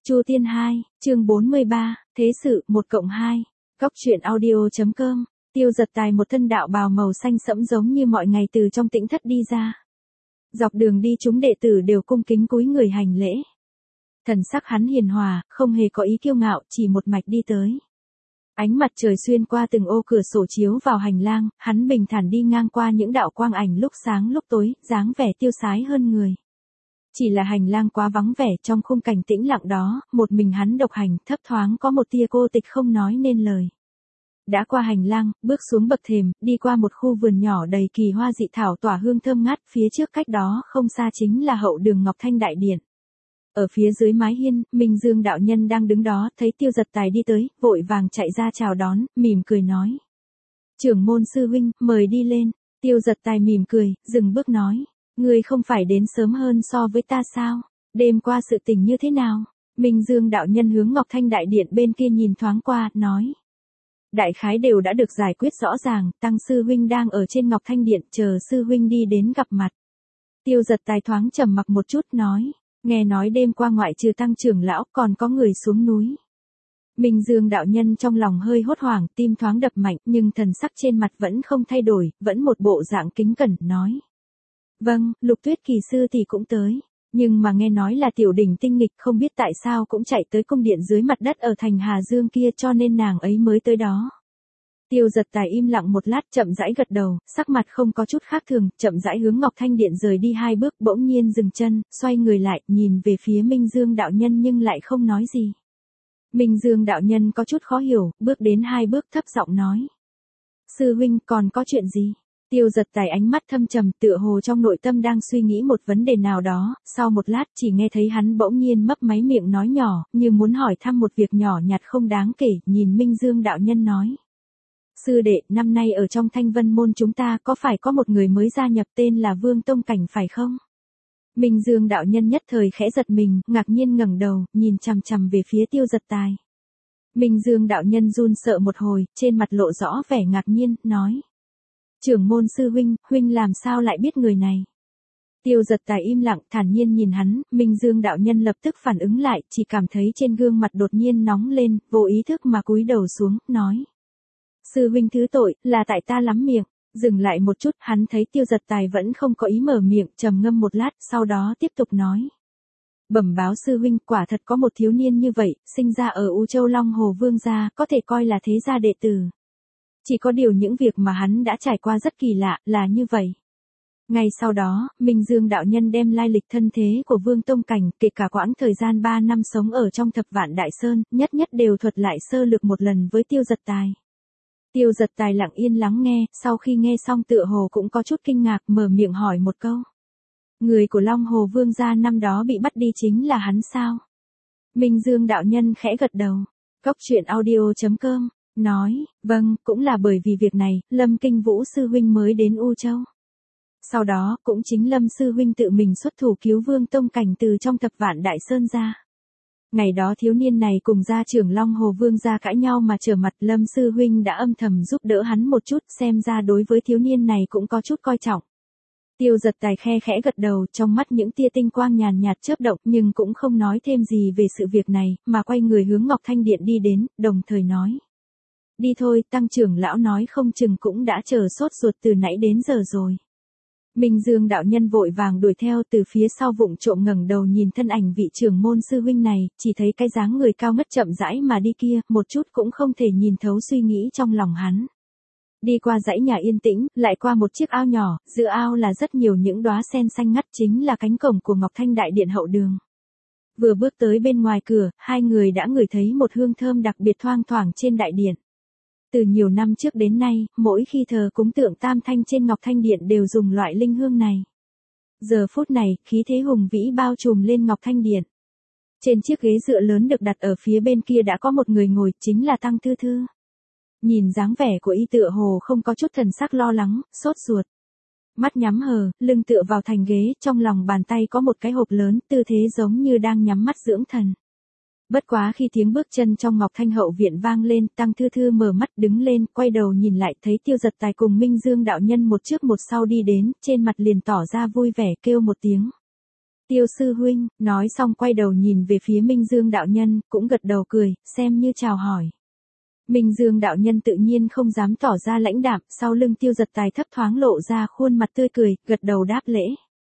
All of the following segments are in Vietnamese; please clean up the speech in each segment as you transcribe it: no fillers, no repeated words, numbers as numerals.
Chu Tiên 2, chương 43, Thế sự 1+2. Góc truyện audio.com. Tiêu Giật Tài một thân đạo bào màu xanh sẫm giống như mọi ngày từ trong tĩnh thất đi ra. Dọc đường đi chúng đệ tử đều cung kính cúi người hành lễ. Thần sắc hắn hiền hòa, không hề có ý kiêu ngạo, chỉ một mạch đi tới. Ánh mặt trời xuyên qua từng ô cửa sổ chiếu vào hành lang, hắn bình thản đi ngang qua những đạo quang ảnh lúc sáng lúc tối, dáng vẻ tiêu sái hơn người. Chỉ là hành lang quá vắng vẻ, trong khung cảnh tĩnh lặng đó, một mình hắn độc hành, thấp thoáng có một tia cô tịch không nói nên lời. Đã qua hành lang, bước xuống bậc thềm, đi qua một khu vườn nhỏ đầy kỳ hoa dị thảo tỏa hương thơm ngát, phía trước cách đó không xa chính là hậu đường Ngọc Thanh Đại Điện. Ở phía dưới mái hiên, Minh Dương đạo nhân đang đứng đó, thấy Tiêu Giật Tài đi tới, vội vàng chạy ra chào đón, mỉm cười nói: "Trưởng môn sư huynh, mời đi lên." Tiêu Giật Tài mỉm cười, dừng bước nói: "Ngươi không phải đến sớm hơn so với ta sao? Đêm qua sự tình như thế nào?" Minh Dương đạo nhân hướng Ngọc Thanh Đại Điện bên kia nhìn thoáng qua, nói: "Đại khái đều đã được giải quyết rõ ràng, Tăng sư huynh đang ở trên Ngọc Thanh Điện, chờ sư huynh đi đến gặp mặt." Tiêu Giật Tài thoáng trầm mặc một chút nói: "Nghe nói đêm qua ngoại trừ Tăng trưởng lão còn có người xuống núi." Minh Dương đạo nhân trong lòng hơi hốt hoảng, tim thoáng đập mạnh, nhưng thần sắc trên mặt vẫn không thay đổi, vẫn một bộ dạng kính cẩn, nói: "Vâng, Lục Tuyết kỳ sư thì cũng tới, nhưng mà nghe nói là tiểu đỉnh tinh nghịch, không biết tại sao cũng chạy tới cung điện dưới mặt đất ở thành Hà Dương kia, cho nên nàng ấy mới tới đó." Tiêu Giật Tài im lặng một lát, chậm rãi gật đầu, sắc mặt không có chút khác thường, chậm rãi hướng Ngọc Thanh Điện rời đi 2 bước, bỗng nhiên dừng chân, xoay người lại, nhìn về phía Minh Dương đạo nhân nhưng lại không nói gì. Minh Dương đạo nhân có chút khó hiểu, bước đến 2 bước thấp giọng nói: "Sư huynh, còn có chuyện gì?" Tiêu Giật Tài ánh mắt thâm trầm, tựa hồ trong nội tâm đang suy nghĩ một vấn đề nào đó, sau một lát chỉ nghe thấy hắn bỗng nhiên mấp máy miệng nói nhỏ, như muốn hỏi thăm một việc nhỏ nhặt không đáng kể, nhìn Minh Dương đạo nhân nói: "Sư đệ, năm nay ở trong Thanh Vân môn chúng ta có phải có một người mới gia nhập tên là Vương Tông Cảnh phải không?" Minh Dương đạo nhân nhất thời khẽ giật mình, ngạc nhiên ngẩng đầu, nhìn chằm chằm về phía Tiêu Giật Tài. Minh Dương đạo nhân run sợ một hồi, trên mặt lộ rõ vẻ ngạc nhiên, nói: "Trưởng môn sư huynh, huynh làm sao lại biết người này?" Tiêu Giật Tài im lặng, thản nhiên nhìn hắn, Minh Dương đạo nhân lập tức phản ứng lại, chỉ cảm thấy trên gương mặt đột nhiên nóng lên, vô ý thức mà cúi đầu xuống, nói: "Sư huynh thứ tội, là tại ta lắm miệng." Dừng lại một chút, hắn thấy Tiêu Giật Tài vẫn không có ý mở miệng, trầm ngâm một lát, sau đó tiếp tục nói: "Bẩm báo sư huynh, quả thật có một thiếu niên như vậy, sinh ra ở U Châu Long Hồ Vương gia, có thể coi là thế gia đệ tử. Chỉ có điều những việc mà hắn đã trải qua rất kỳ lạ, là như vậy." Ngay sau đó, Minh Dương đạo nhân đem lai lịch thân thế của Vương Tông Cảnh, kể cả quãng thời gian 3 năm sống ở trong Thập Vạn Đại Sơn, nhất nhất đều thuật lại sơ lược một lần với Tiêu Giật Tài. Tiêu Giật Tài lặng yên lắng nghe, sau khi nghe xong tựa hồ cũng có chút kinh ngạc, mở miệng hỏi một câu: "Người của Long Hồ Vương gia năm đó bị bắt đi chính là hắn sao?" Minh Dương đạo nhân khẽ gật đầu. Góc truyện audio.com, nói: "Vâng, cũng là bởi vì việc này, Lâm Kinh Vũ sư huynh mới đến U Châu. Sau đó, cũng chính Lâm sư huynh tự mình xuất thủ cứu Vương Tông Cảnh từ trong Thập Vạn Đại Sơn ra. Ngày đó thiếu niên này cùng gia trưởng Long Hồ Vương gia cãi nhau mà trở mặt, Lâm sư huynh đã âm thầm giúp đỡ hắn một chút, xem ra đối với thiếu niên này cũng có chút coi trọng." Tiêu Giật Tài khe khẽ gật đầu, trong mắt những tia tinh quang nhàn nhạt chớp động, nhưng cũng không nói thêm gì về sự việc này, mà quay người hướng Ngọc Thanh Điện đi đến, đồng thời nói: "Đi thôi, Tăng trưởng lão nói không chừng cũng đã chờ sốt ruột từ nãy đến giờ rồi." Minh Dương đạo nhân vội vàng đuổi theo, từ phía sau vụng trộm ngẩng đầu nhìn thân ảnh vị trưởng môn sư huynh này, chỉ thấy cái dáng người cao ngất chậm rãi mà đi kia, một chút cũng không thể nhìn thấu suy nghĩ trong lòng hắn. Đi qua dãy nhà yên tĩnh, lại qua một chiếc ao nhỏ, giữa ao là rất nhiều những đóa sen xanh ngắt, chính là cánh cổng của Ngọc Thanh Đại Điện hậu đường. Vừa bước tới bên ngoài cửa, hai người đã ngửi thấy một hương thơm đặc biệt thoang thoảng trên đại điện. Từ nhiều năm trước đến nay, mỗi khi thờ cúng tượng Tam Thanh trên Ngọc Thanh Điện đều dùng loại linh hương này. Giờ phút này, khí thế hùng vĩ bao trùm lên Ngọc Thanh Điện. Trên chiếc ghế dựa lớn được đặt ở phía bên kia đã có một người ngồi, chính là Tăng Thư Thư. Nhìn dáng vẻ của y tựa hồ không có chút thần sắc lo lắng, sốt ruột. Mắt nhắm hờ, lưng tựa vào thành ghế, trong lòng bàn tay có một cái hộp lớn, tư thế giống như đang nhắm mắt dưỡng thần. Bất quá khi tiếng bước chân trong Ngọc Thanh hậu viện vang lên, Tăng Thư Thư mở mắt đứng lên, quay đầu nhìn lại, thấy Tiêu Giật Tài cùng Minh Dương đạo nhân một trước một sau đi đến, trên mặt liền tỏ ra vui vẻ, kêu một tiếng: Tiêu sư huynh, nói xong quay đầu nhìn về phía Minh Dương đạo nhân, cũng gật đầu cười, xem như chào hỏi. Minh Dương đạo nhân tự nhiên không dám tỏ ra lãnh đạm, sau lưng Tiêu Giật Tài thấp thoáng lộ ra khuôn mặt tươi cười, gật đầu đáp lễ.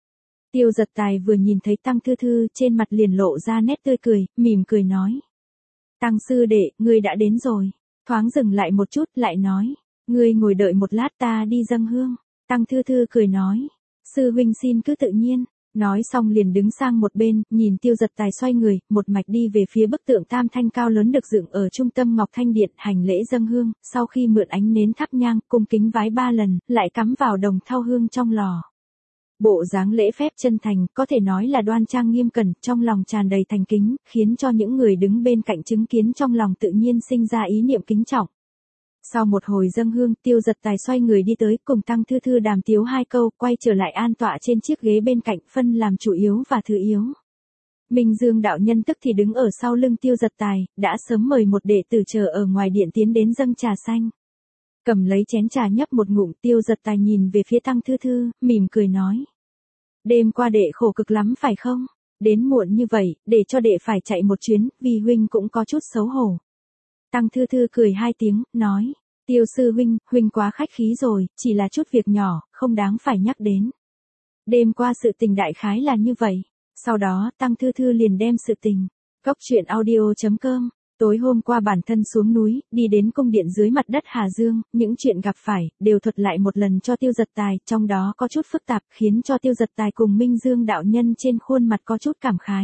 Tiêu Giật Tài vừa nhìn thấy Tăng Thư Thư, trên mặt liền lộ ra nét tươi cười, mỉm cười nói. Tăng sư đệ, ngươi đã đến rồi. Thoáng dừng lại một chút, lại nói. Ngươi ngồi đợi một lát ta đi dâng hương. Tăng Thư Thư cười nói. Sư huynh xin cứ tự nhiên. Nói xong liền đứng sang một bên, nhìn Tiêu Giật Tài xoay người, một mạch đi về phía bức tượng tam thanh cao lớn được dựng ở trung tâm Ngọc Thanh Điện, hành lễ dâng hương, sau khi mượn ánh nến thắp nhang, cung kính vái 3 lần, lại cắm vào đồng thau hương trong lò. Bộ dáng lễ phép chân thành, có thể nói là đoan trang nghiêm cẩn, trong lòng tràn đầy thành kính, khiến cho những người đứng bên cạnh chứng kiến trong lòng tự nhiên sinh ra ý niệm kính trọng. Sau một hồi dâng hương, Tiêu Giật Tài xoay người đi tới, cùng Tăng Thư Thư đàm tiếu 2 câu, quay trở lại an tọa trên chiếc ghế bên cạnh, phân làm chủ yếu và thứ yếu. Minh Dương đạo nhân tức thì đứng ở sau lưng Tiêu Giật Tài, đã sớm mời một đệ tử chờ ở ngoài điện tiến đến dâng trà xanh. Cầm lấy chén trà nhấp một ngụm, Tiêu Giật Tài nhìn về phía Tăng Thư Thư, mỉm cười nói. Đêm qua đệ khổ cực lắm phải không? Đến muộn như vậy, để cho đệ phải chạy một chuyến, vì huynh cũng có chút xấu hổ. Tăng Thư Thư cười 2 tiếng, nói. Tiêu sư huynh, huynh quá khách khí rồi, chỉ là chút việc nhỏ, không đáng phải nhắc đến. Đêm qua sự tình đại khái là như vậy. Sau đó, Tăng Thư Thư liền đem sự tình. Góc truyện audio.com. Tối hôm qua bản thân xuống núi, đi đến cung điện dưới mặt đất Hà Dương, những chuyện gặp phải, đều thuật lại một lần cho Tiêu Giật Tài, trong đó có chút phức tạp, khiến cho Tiêu Giật Tài cùng Minh Dương đạo nhân trên khuôn mặt có chút cảm khái.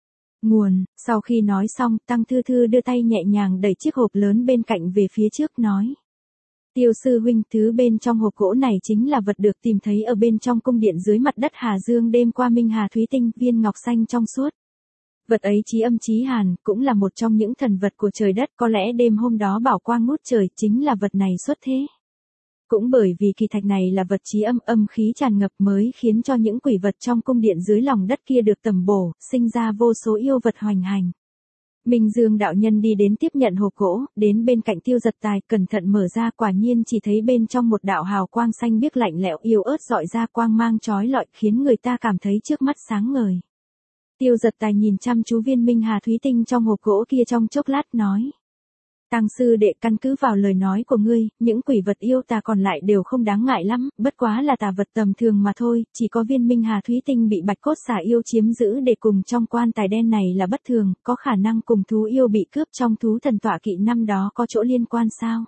Nguồn, sau khi nói xong, Tăng Thư Thư đưa tay nhẹ nhàng đẩy chiếc hộp lớn bên cạnh về phía trước nói. Tiêu sư huynh, thứ bên trong hộp gỗ này chính là vật được tìm thấy ở bên trong cung điện dưới mặt đất Hà Dương đêm qua Minh Hà Thúy Tinh, viên ngọc xanh trong suốt. Vật ấy chí âm chí hàn, cũng là một trong những thần vật của trời đất, có lẽ đêm hôm đó bảo quang ngút trời, chính là vật này xuất thế. Cũng bởi vì kỳ thạch này là vật chí âm, âm khí tràn ngập mới khiến cho những quỷ vật trong cung điện dưới lòng đất kia được tầm bổ, sinh ra vô số yêu vật hoành hành. Minh Dương đạo nhân đi đến tiếp nhận hộp gỗ, đến bên cạnh Tiêu Giật Tài, cẩn thận mở ra, quả nhiên chỉ thấy bên trong một đạo hào quang xanh biếc lạnh lẽo yếu ớt rọi ra quang mang chói lọi, khiến người ta cảm thấy trước mắt sáng ngời. Tiêu Giật Tài nhìn chăm chú viên Minh Hà Thúy Tinh trong hộp gỗ kia trong chốc lát nói. Tăng sư đệ, căn cứ vào lời nói của ngươi, những quỷ vật yêu tà còn lại đều không đáng ngại lắm, bất quá là tà vật tầm thường mà thôi, chỉ có viên Minh Hà Thúy Tinh bị bạch cốt xà yêu chiếm giữ để cùng trong quan tài đen này là bất thường, có khả năng cùng thú yêu bị cướp trong thú thần tọa kỵ năm đó có chỗ liên quan sao?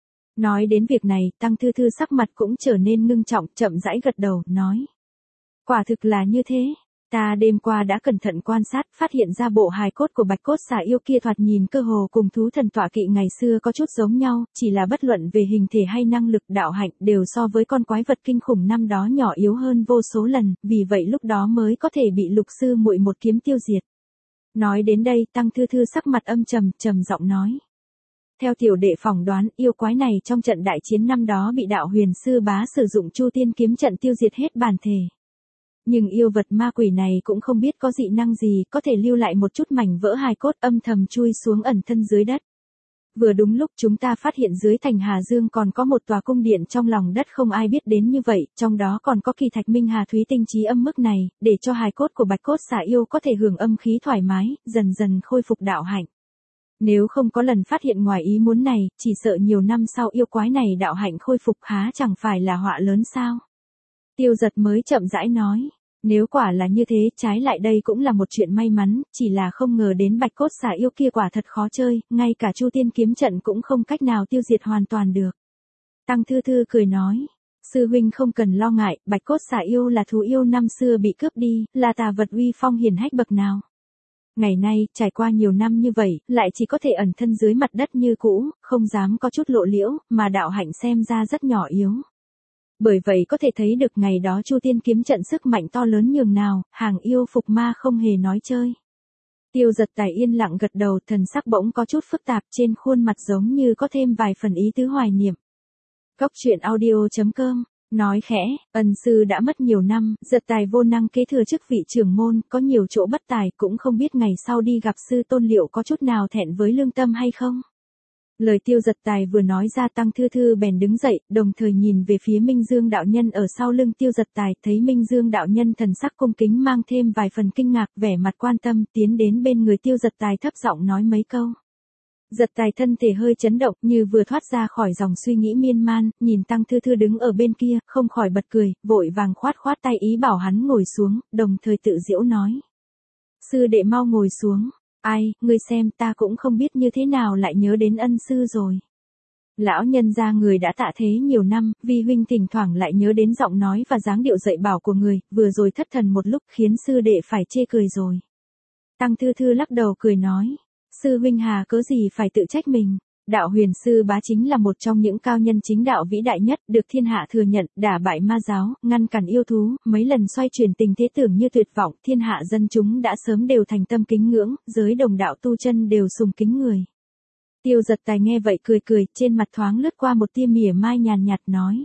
Nói đến việc này, Tăng Thư Thư sắc mặt cũng trở nên ngưng trọng, chậm rãi gật đầu, nói. Quả thực là như thế. Ta đêm qua đã cẩn thận quan sát, phát hiện ra bộ hài cốt của bạch cốt xà yêu kia thoạt nhìn cơ hồ cùng thú thần tọa kỵ ngày xưa có chút giống nhau, chỉ là bất luận về hình thể hay năng lực đạo hạnh đều so với con quái vật kinh khủng năm đó nhỏ yếu hơn vô số lần, vì vậy lúc đó mới có thể bị Lục sư muội một kiếm tiêu diệt. Nói đến đây, Tăng Thư Thư sắc mặt âm trầm, trầm giọng nói. Theo tiểu đệ phỏng đoán, yêu quái này trong trận đại chiến năm đó bị đạo huyền sư bá sử dụng Chu Tiên kiếm trận tiêu diệt hết bản thể. Nhưng yêu vật ma quỷ này cũng không biết có dị năng gì, có thể lưu lại một chút mảnh vỡ hài cốt âm thầm chui xuống ẩn thân dưới đất. Vừa đúng lúc chúng ta phát hiện dưới thành Hà Dương còn có một tòa cung điện trong lòng đất không ai biết đến như vậy, trong đó còn có kỳ thạch Minh Hà Thúy Tinh chí âm mức này, để cho hài cốt của bạch cốt xà yêu có thể hưởng âm khí thoải mái, dần dần khôi phục đạo hạnh. Nếu không có lần phát hiện ngoài ý muốn này, chỉ sợ nhiều năm sau yêu quái này đạo hạnh khôi phục há chẳng phải là họa lớn sao? Tiêu Giật mới chậm rãi nói, nếu quả là như thế, trái lại đây cũng là một chuyện may mắn, chỉ là không ngờ đến bạch cốt xà yêu kia quả thật khó chơi, ngay cả Chu Tiên kiếm trận cũng không cách nào tiêu diệt hoàn toàn được. Tăng Thư Thư cười nói, sư huynh không cần lo ngại, bạch cốt xà yêu là thú yêu năm xưa bị cướp đi, là tà vật uy phong hiển hách bậc nào. Ngày nay, trải qua nhiều năm như vậy, lại chỉ có thể ẩn thân dưới mặt đất như cũ, không dám có chút lộ liễu, mà đạo hạnh xem ra rất nhỏ yếu. Bởi vậy có thể thấy được ngày đó Chu Tiên kiếm trận sức mạnh to lớn nhường nào, hàng yêu phục ma không hề nói chơi. Tiêu Giật Tài yên lặng gật đầu, thần sắc bỗng có chút phức tạp, trên khuôn mặt giống như có thêm vài phần ý tứ hoài niệm. Góc truyện audio.com, nói khẽ, ân sư đã mất nhiều năm, Giật Tài vô năng kế thừa chức vị trưởng môn, có nhiều chỗ bất tài, cũng không biết ngày sau đi gặp sư tôn liệu có chút nào thẹn với lương tâm hay không. Lời Tiêu Giật Tài vừa nói ra, Tăng Thư Thư bèn đứng dậy, đồng thời nhìn về phía Minh Dương đạo nhân ở sau lưng Tiêu Giật Tài, thấy Minh Dương đạo nhân thần sắc cung kính mang thêm vài phần kinh ngạc, vẻ mặt quan tâm, tiến đến bên người Tiêu Giật Tài thấp giọng nói mấy câu. Giật Tài thân thể hơi chấn động, như vừa thoát ra khỏi dòng suy nghĩ miên man, nhìn Tăng Thư Thư đứng ở bên kia, không khỏi bật cười, vội vàng khoát khoát tay ý bảo hắn ngồi xuống, đồng thời tự giễu nói. Sư đệ mau ngồi xuống. Ai, ngươi xem, ta cũng không biết như thế nào lại nhớ đến ân sư rồi. Lão nhân gia người đã tạ thế nhiều năm, vi huynh thỉnh thoảng lại nhớ đến giọng nói và dáng điệu dạy bảo của người, vừa rồi thất thần một lúc khiến sư đệ phải chê cười rồi. Tăng Thư Thư lắc đầu cười nói, sư huynh hà cớ gì phải tự trách mình. Đạo Huyền Sư Bá chính là một trong những cao nhân chính đạo vĩ đại nhất, được thiên hạ thừa nhận, đả bại ma giáo, ngăn cản yêu thú, mấy lần xoay chuyển tình thế tưởng như tuyệt vọng, thiên hạ dân chúng đã sớm đều thành tâm kính ngưỡng, giới đồng đạo tu chân đều sùng kính người. Tiêu Giật Tài nghe vậy cười cười, trên mặt thoáng lướt qua một tia mỉa mai nhàn nhạt nói.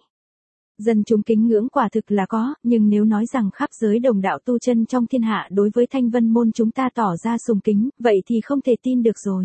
Dân chúng kính ngưỡng quả thực là có, nhưng nếu nói rằng khắp giới đồng đạo tu chân trong thiên hạ đối với Thanh Vân Môn chúng ta tỏ ra sùng kính, vậy thì không thể tin được rồi.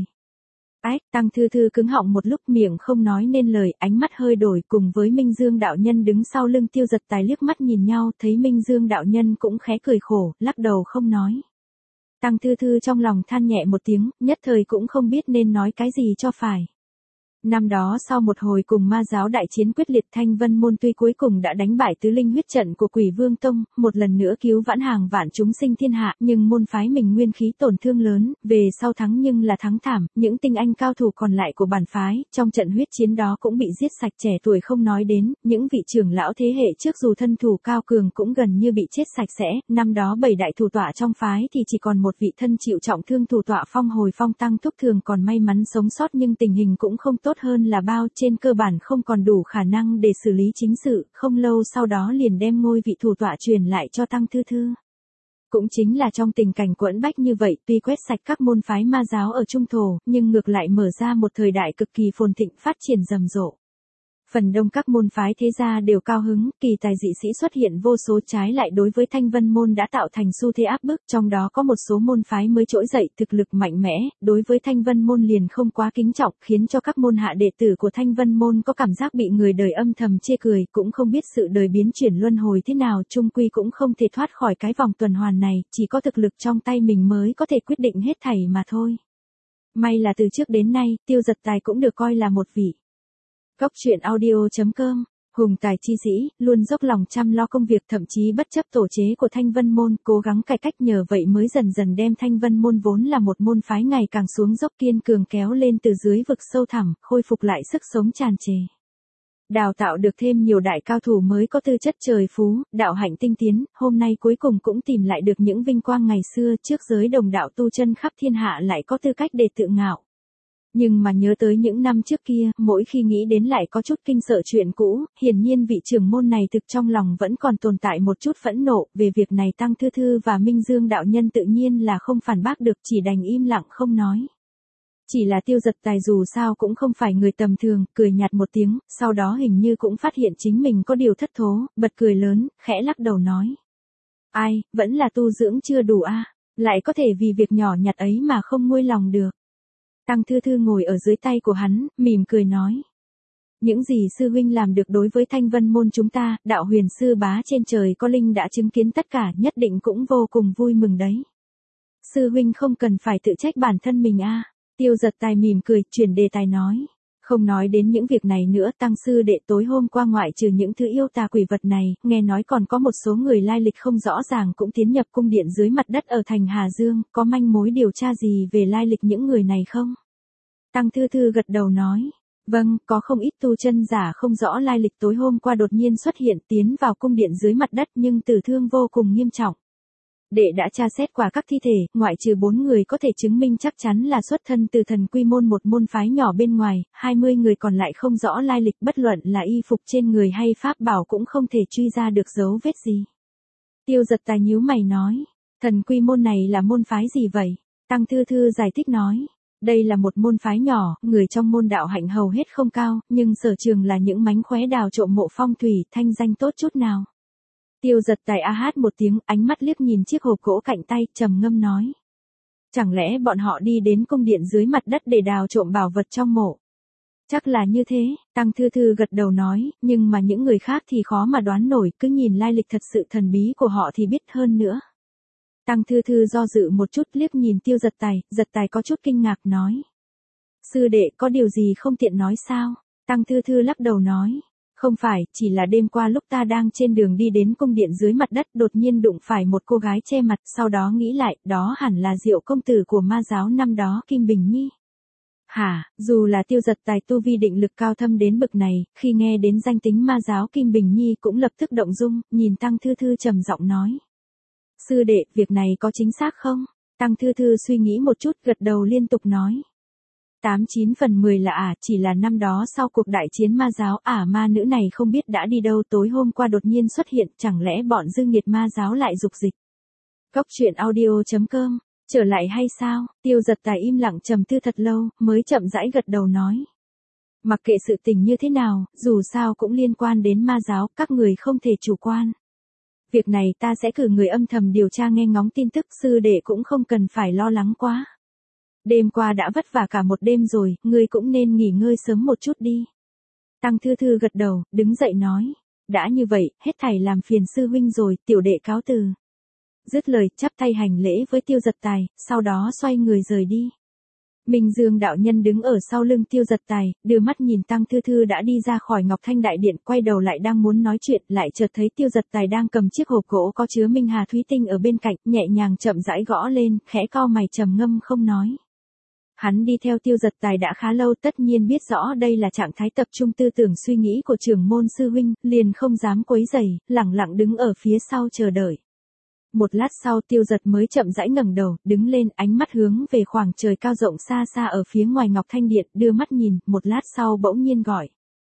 Tăng Thư Thư cứng họng một lúc, miệng không nói nên lời, ánh mắt hơi đổi, cùng với Minh Dương đạo nhân đứng sau lưng Tiêu Giật Tài liếc mắt nhìn nhau, thấy Minh Dương đạo nhân cũng khẽ cười khổ, lắc đầu không nói. Tăng Thư Thư trong lòng than nhẹ một tiếng, nhất thời cũng không biết nên nói cái gì cho phải. Năm đó sau một hồi cùng ma giáo đại chiến quyết liệt, Thanh Vân Môn tuy cuối cùng đã đánh bại tứ linh huyết trận của Quỷ Vương Tông, một lần nữa cứu vãn hàng vạn chúng sinh thiên hạ, nhưng môn phái mình nguyên khí tổn thương lớn, về sau thắng nhưng là thắng thảm, những tinh anh cao thủ còn lại của bản phái, trong trận huyết chiến đó cũng bị giết sạch, trẻ tuổi không nói đến, những vị trưởng lão thế hệ trước dù thân thủ cao cường cũng gần như bị chết sạch sẽ, năm đó 7 đại thủ tọa trong phái thì chỉ còn một vị thân chịu trọng thương thủ tọa Phong Hồi Phong Tăng Thúc thường còn may mắn sống sót, nhưng tình hình cũng không tốt hơn là bao, trên cơ bản không còn đủ khả năng để xử lý chính sự, không lâu sau đó liền đem ngôi vị thủ tọa truyền lại cho Tăng Thư Thư. Cũng chính là trong tình cảnh quẫn bách như vậy, tuy quét sạch các môn phái ma giáo ở Trung Thổ, nhưng ngược lại mở ra một thời đại cực kỳ phồn thịnh phát triển rầm rộ. Phần đông các môn phái thế gia đều cao hứng, kỳ tài dị sĩ xuất hiện vô số, trái lại đối với Thanh Vân Môn đã tạo thành xu thế áp bức, trong đó có một số môn phái mới trỗi dậy, thực lực mạnh mẽ, đối với Thanh Vân Môn liền không quá kính trọng, khiến cho các môn hạ đệ tử của Thanh Vân Môn có cảm giác bị người đời âm thầm chê cười, cũng không biết sự đời biến chuyển luân hồi thế nào, chung quy cũng không thể thoát khỏi cái vòng tuần hoàn này, chỉ có thực lực trong tay mình mới có thể quyết định hết thảy mà thôi. May là từ trước đến nay, Tiêu Giật Tài cũng được coi là một vị Góc truyện audio.com, hùng tài chi sĩ, luôn dốc lòng chăm lo công việc, thậm chí bất chấp tổ chế của Thanh Vân Môn, cố gắng cải cách, nhờ vậy mới dần dần đem Thanh Vân Môn vốn là một môn phái ngày càng xuống dốc kiên cường kéo lên từ dưới vực sâu thẳm, khôi phục lại sức sống tràn trề. Đào tạo được thêm nhiều đại cao thủ mới có tư chất trời phú, đạo hạnh tinh tiến, hôm nay cuối cùng cũng tìm lại được những vinh quang ngày xưa, trước giới đồng đạo tu chân khắp thiên hạ lại có tư cách để tự ngạo. Nhưng mà nhớ tới những năm trước kia, mỗi khi nghĩ đến lại có chút kinh sợ chuyện cũ, hiển nhiên vị trưởng môn này thực trong lòng vẫn còn tồn tại một chút phẫn nộ, về việc này Tăng Thư Thư và Minh Dương đạo nhân tự nhiên là không phản bác được, chỉ đành im lặng không nói. Chỉ là Tiêu Giật Tài dù sao cũng không phải người tầm thường, cười nhạt một tiếng, sau đó hình như cũng phát hiện chính mình có điều thất thố, bật cười lớn, khẽ lắc đầu nói. Ai, vẫn là tu dưỡng chưa đủ a, lại có thể vì việc nhỏ nhặt ấy mà không nguôi lòng được. Tăng Thư Thư ngồi ở dưới tay của hắn, mỉm cười nói. Những gì sư huynh làm được đối với Thanh Vân Môn chúng ta, đạo Huyền Sư Bá trên trời có linh đã chứng kiến tất cả, nhất định cũng vô cùng vui mừng đấy. Sư huynh không cần phải tự trách bản thân mình a. Tiêu Giật Tài mỉm cười, chuyển đề tài nói. Không nói đến những việc này nữa, Tăng sư đệ tối hôm qua ngoại trừ những thứ yêu tà quỷ vật này, nghe nói còn có một số người lai lịch không rõ ràng cũng tiến nhập cung điện dưới mặt đất ở thành Hà Dương, có manh mối điều tra gì về lai lịch những người này không? Tăng Thư Thư gật đầu nói. Vâng, có không ít tu chân giả không rõ lai lịch tối hôm qua đột nhiên xuất hiện tiến vào cung điện dưới mặt đất nhưng tử thương vô cùng nghiêm trọng. Đệ đã tra xét qua các thi thể, ngoại trừ 4 người có thể chứng minh chắc chắn là xuất thân từ Thần Quy Môn, một môn phái nhỏ bên ngoài, 20 người còn lại không rõ lai lịch, bất luận là y phục trên người hay pháp bảo cũng không thể truy ra được dấu vết gì. Tiêu Giật Tài nhíu mày nói, Thần Quy Môn này là môn phái gì vậy? Tăng Thư Thư giải thích nói, đây là một môn phái nhỏ, người trong môn đạo hạnh hầu hết không cao, nhưng sở trường là những mánh khóe đào trộm mộ phong thủy, thanh danh tốt chút nào. Tiêu Giật Tài a hát một tiếng, ánh mắt liếc nhìn chiếc hộp gỗ cạnh tay, trầm ngâm nói. Chẳng lẽ bọn họ đi đến cung điện dưới mặt đất để đào trộm bảo vật trong mộ? Chắc là như thế, Tăng Thư Thư gật đầu nói, nhưng mà những người khác thì khó mà đoán nổi, cứ nhìn lai lịch thật sự thần bí của họ thì biết hơn nữa. Tăng Thư Thư do dự một chút liếc nhìn Tiêu Giật Tài có chút kinh ngạc nói. Sư đệ có điều gì không tiện nói sao? Tăng Thư Thư lắc đầu nói. Không phải, chỉ là đêm qua lúc ta đang trên đường đi đến cung điện dưới mặt đất đột nhiên đụng phải một cô gái che mặt, sau đó nghĩ lại, đó hẳn là Diệu công tử của ma giáo năm đó Kim Bình Nhi. Hả, dù là Tiêu Giật Tài tu vi định lực cao thâm đến bậc này, khi nghe đến danh tính ma giáo Kim Bình Nhi cũng lập tức động dung, nhìn Tăng Thư Thư trầm giọng nói. Sư đệ, việc này có chính xác không? Tăng Thư Thư suy nghĩ một chút gật đầu liên tục nói. 89/10 là chỉ là năm đó sau cuộc đại chiến ma giáo ma nữ này không biết đã đi đâu tối hôm qua đột nhiên xuất hiện, chẳng lẽ bọn dư nghiệt ma giáo lại dục dịch. Cốc truyện audio.com, trở lại hay sao? Tiêu Giật Tài im lặng trầm tư thật lâu, mới chậm rãi gật đầu nói. Mặc kệ sự tình như thế nào, dù sao cũng liên quan đến ma giáo, các người không thể chủ quan. Việc này ta sẽ cử người âm thầm điều tra nghe ngóng tin tức, sư đệ cũng không cần phải lo lắng quá. Đêm qua đã vất vả cả một đêm rồi, ngươi cũng nên nghỉ ngơi sớm một chút đi. Tăng Thư Thư gật đầu, đứng dậy nói. Đã như vậy, hết thảy làm phiền sư huynh rồi, tiểu đệ cáo từ. Dứt lời, chắp tay hành lễ với Tiêu Giật Tài, sau đó xoay người rời đi. Minh Dương đạo nhân đứng ở sau lưng Tiêu Giật Tài, đưa mắt nhìn Tăng Thư Thư đã đi ra khỏi Ngọc Thanh Đại Điện, quay đầu lại đang muốn nói chuyện, lại chợt thấy Tiêu Giật Tài đang cầm chiếc hộp gỗ có chứa Minh Hà Thúy Tinh ở bên cạnh, nhẹ nhàng chậm rãi gõ lên, khẽ cau mày trầm ngâm không nói. Hắn đi theo Tiêu Giật Tài đã khá lâu, tất nhiên biết rõ đây là trạng thái tập trung tư tưởng suy nghĩ của trưởng môn sư huynh, liền không dám quấy rầy, lẳng lặng đứng ở phía sau chờ đợi. Một lát sau Tiêu Giật mới chậm rãi ngẩng đầu, đứng lên, ánh mắt hướng về khoảng trời cao rộng xa xa ở phía ngoài Ngọc Thanh Điện, đưa mắt nhìn, một lát sau bỗng nhiên gọi.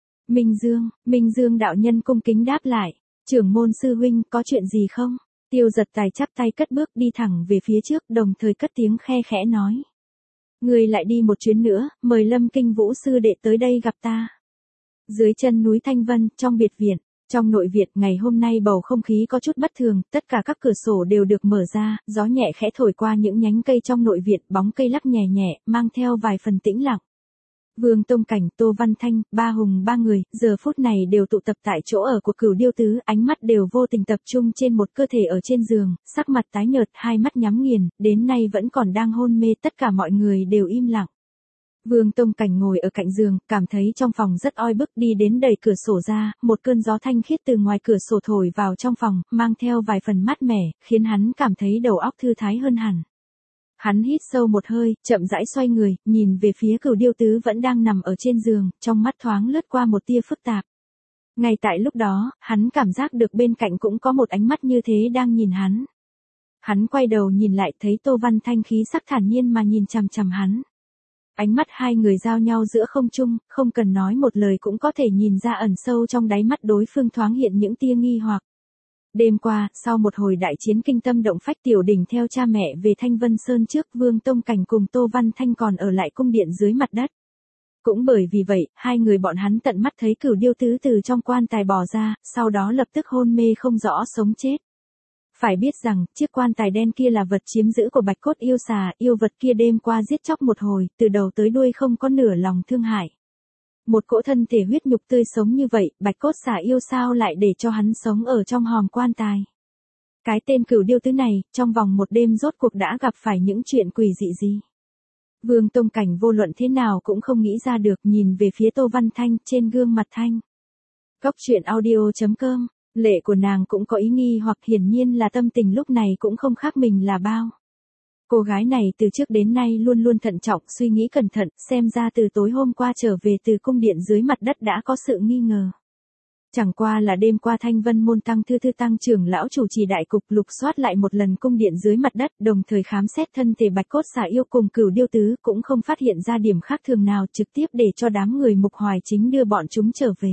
Minh Dương đạo nhân cung kính đáp lại, trưởng môn sư huynh, có chuyện gì không? Tiêu Giật Tài chắp tay cất bước đi thẳng về phía trước, đồng thời cất tiếng khe khẽ nói. Người lại đi một chuyến nữa, mời Lâm Kinh Vũ sư đệ tới đây gặp ta. Dưới chân núi Thanh Vân, trong biệt viện. Trong nội viện, ngày hôm nay bầu không khí có chút bất thường, tất cả các cửa sổ đều được mở ra, gió nhẹ khẽ thổi qua những nhánh cây trong nội viện, bóng cây lắc nhẹ nhẹ, mang theo vài phần tĩnh lặng. Vương Tông Cảnh, Tô Văn Thanh, ba hùng ba người, giờ phút này đều tụ tập tại chỗ ở của Cửu Điêu Tứ, ánh mắt đều vô tình tập trung trên một cơ thể ở trên giường, sắc mặt tái nhợt, hai mắt nhắm nghiền, đến nay vẫn còn đang hôn mê, tất cả mọi người đều im lặng. Vương Tông Cảnh ngồi ở cạnh giường, cảm thấy trong phòng rất oi bức, đi đến đẩy cửa sổ ra, một cơn gió thanh khiết từ ngoài cửa sổ thổi vào trong phòng, mang theo vài phần mát mẻ, khiến hắn cảm thấy đầu óc thư thái hơn hẳn. Hắn hít sâu một hơi, chậm rãi xoay người, nhìn về phía Cửu Điêu Tứ vẫn đang nằm ở trên giường, trong mắt thoáng lướt qua một tia phức tạp. Ngay tại lúc đó, hắn cảm giác được bên cạnh cũng có một ánh mắt như thế đang nhìn hắn. Hắn quay đầu nhìn lại thấy Tô Văn Thanh khí sắc thản nhiên mà nhìn chằm chằm hắn. Ánh mắt hai người giao nhau giữa không trung, không cần nói một lời cũng có thể nhìn ra ẩn sâu trong đáy mắt đối phương thoáng hiện những tia nghi hoặc. Đêm qua, sau một hồi đại chiến kinh tâm động phách, Tiểu Đình theo cha mẹ về Thanh Vân Sơn trước, Vương Tông Cảnh cùng Tô Văn Thanh còn ở lại cung điện dưới mặt đất. Cũng bởi vì vậy, hai người bọn hắn tận mắt thấy Cửu Điêu Tứ từ trong quan tài bò ra, sau đó lập tức hôn mê không rõ sống chết. Phải biết rằng, chiếc quan tài đen kia là vật chiếm giữ của Bạch Cốt yêu xà, yêu vật kia đêm qua giết chóc một hồi, từ đầu tới đuôi không có nửa lòng thương hại. Một cỗ thân thể huyết nhục tươi sống như vậy, Bạch Cốt xà yêu sao lại để cho hắn sống ở trong hòm quan tài. Cái tên Cửu Điêu Tứ này, trong vòng một đêm rốt cuộc đã gặp phải những chuyện quỷ dị gì. Vương Tông Cảnh vô luận thế nào cũng không nghĩ ra được, nhìn về phía Tô Văn Thanh, trên gương mặt thanh. Cốc truyện audio.com, lệ của nàng cũng có ý nghi hoặc hiển nhiên là tâm tình lúc này cũng không khác mình là bao. Cô gái này từ trước đến nay luôn luôn thận trọng, suy nghĩ cẩn thận, xem ra từ tối hôm qua trở về từ cung điện dưới mặt đất đã có sự nghi ngờ. Chẳng qua là đêm qua Thanh Vân môn Tăng Thư Thư tăng trưởng lão chủ trì đại cục lục soát lại một lần cung điện dưới mặt đất, đồng thời khám xét thân thể Bạch Cốt xà yêu cùng Cửu Điêu Tứ, cũng không phát hiện ra điểm khác thường nào, trực tiếp để cho đám người Mục Hoài Chính đưa bọn chúng trở về.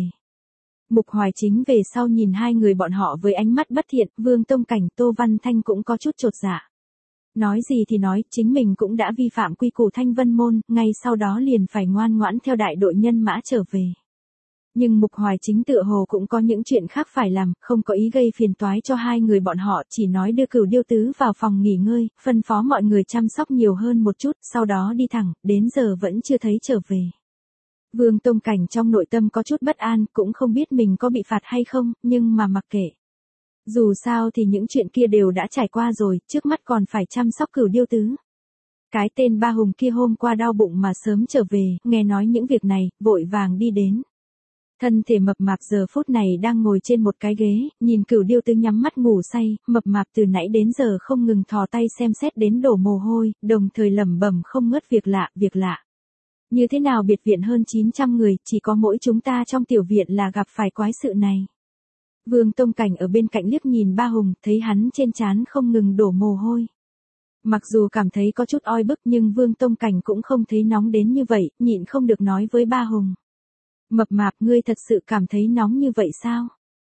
Mục Hoài Chính về sau nhìn hai người bọn họ với ánh mắt bất thiện, Vương Tông Cảnh, Tô Văn Thanh cũng có chút chột dạ. Nói gì thì nói, chính mình cũng đã vi phạm quy củ Thanh Vân môn, ngay sau đó liền phải ngoan ngoãn theo đại đội nhân mã trở về. Nhưng Mục Hoài Chính tựa hồ cũng có những chuyện khác phải làm, không có ý gây phiền toái cho hai người bọn họ, chỉ nói đưa Cửu Điêu Tứ vào phòng nghỉ ngơi, phân phó mọi người chăm sóc nhiều hơn một chút, sau đó đi thẳng, đến giờ vẫn chưa thấy trở về. Vương Tông Cảnh trong nội tâm có chút bất an, cũng không biết mình có bị phạt hay không, nhưng mà mặc kệ. Dù sao thì những chuyện kia đều đã trải qua rồi, trước mắt còn phải chăm sóc Cửu Điêu Tứ. Cái tên Ba Hùng kia hôm qua đau bụng mà sớm trở về, nghe nói những việc này, vội vàng đi đến. Thân thể mập mạp giờ phút này đang ngồi trên một cái ghế, nhìn Cửu Điêu Tứ nhắm mắt ngủ say, mập mạp từ nãy đến giờ không ngừng thò tay xem xét đến đổ mồ hôi, đồng thời lẩm bẩm không ngớt việc lạ, việc lạ. Như thế nào biệt viện hơn 900 người, chỉ có mỗi chúng ta trong tiểu viện là gặp phải quái sự này. Vương Tông Cảnh ở bên cạnh liếc nhìn Ba Hùng, thấy hắn trên trán không ngừng đổ mồ hôi. Mặc dù cảm thấy có chút oi bức nhưng Vương Tông Cảnh cũng không thấy nóng đến như vậy, nhịn không được nói với Ba Hùng. Mập mạp, ngươi thật sự cảm thấy nóng như vậy sao?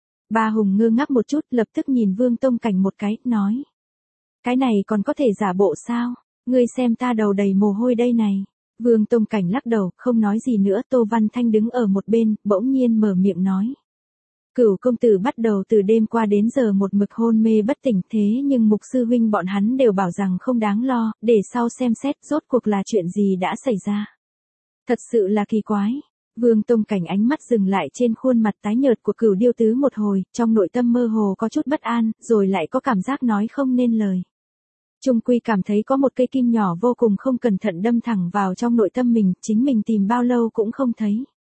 Ba Hùng ngơ ngác một chút, lập tức nhìn Vương Tông Cảnh một cái, nói. Cái này còn có thể giả bộ sao? Ngươi xem ta đầu đầy mồ hôi đây này. Vương Tông Cảnh lắc đầu, không nói gì nữa. Tô Văn Thanh đứng ở một bên, bỗng nhiên mở miệng nói. Cửu công tử bắt đầu từ đêm qua đến giờ một mực hôn mê bất tỉnh, thế nhưng mục sư huynh bọn hắn đều bảo rằng không đáng lo, để sau xem xét rốt cuộc là chuyện gì đã xảy ra. Thật sự là kỳ quái. Vương Tông Cảnh ánh mắt dừng lại trên khuôn mặt tái nhợt của Cửu Điêu Tứ một hồi, trong nội tâm mơ hồ có chút bất an, rồi lại có cảm giác nói không nên lời. Trung quy cảm thấy có một cây kim nhỏ vô cùng không cẩn thận đâm thẳng vào trong nội tâm mình, chính mình tìm bao lâu cũng không thấy.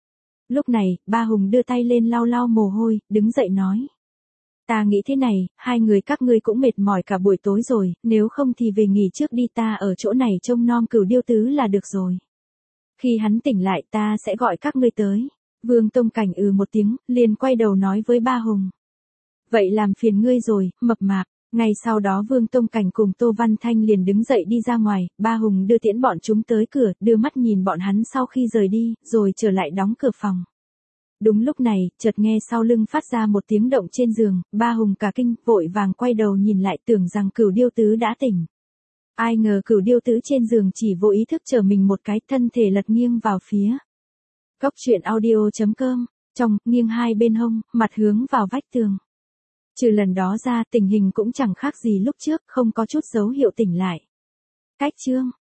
Lúc này, Ba Hùng đưa tay lên lau lau mồ hôi, đứng dậy nói. Ta nghĩ thế này, hai người các ngươi cũng mệt mỏi cả buổi tối rồi, nếu không thì về nghỉ trước đi, ta ở chỗ này trông nom Cửu Điêu Tứ là được rồi. Khi hắn tỉnh lại ta sẽ gọi các ngươi tới. Vương Tông Cảnh một tiếng, liền quay đầu nói với Ba Hùng. Vậy làm phiền ngươi rồi, mập mạp. Ngay sau đó Vương Tông Cảnh cùng Tô Văn Thanh liền đứng dậy đi ra ngoài, Ba Hùng đưa tiễn bọn chúng tới cửa, đưa mắt nhìn bọn hắn sau khi rời đi, rồi trở lại đóng cửa phòng. Đúng lúc này, chợt nghe sau lưng phát ra một tiếng động trên giường, Ba Hùng cả kinh, vội vàng quay đầu nhìn lại tưởng rằng Cửu Điêu Tứ đã tỉnh. Ai ngờ Cửu Điêu Tứ trên giường chỉ vô ý thức trở mình một cái, thân thể lật nghiêng vào phía. Cóc truyện audio.com, trong, nghiêng hai bên hông, mặt hướng vào vách tường. Trừ lần đó ra tình hình cũng chẳng khác gì lúc trước, không có chút dấu hiệu tỉnh lại. Cách chương.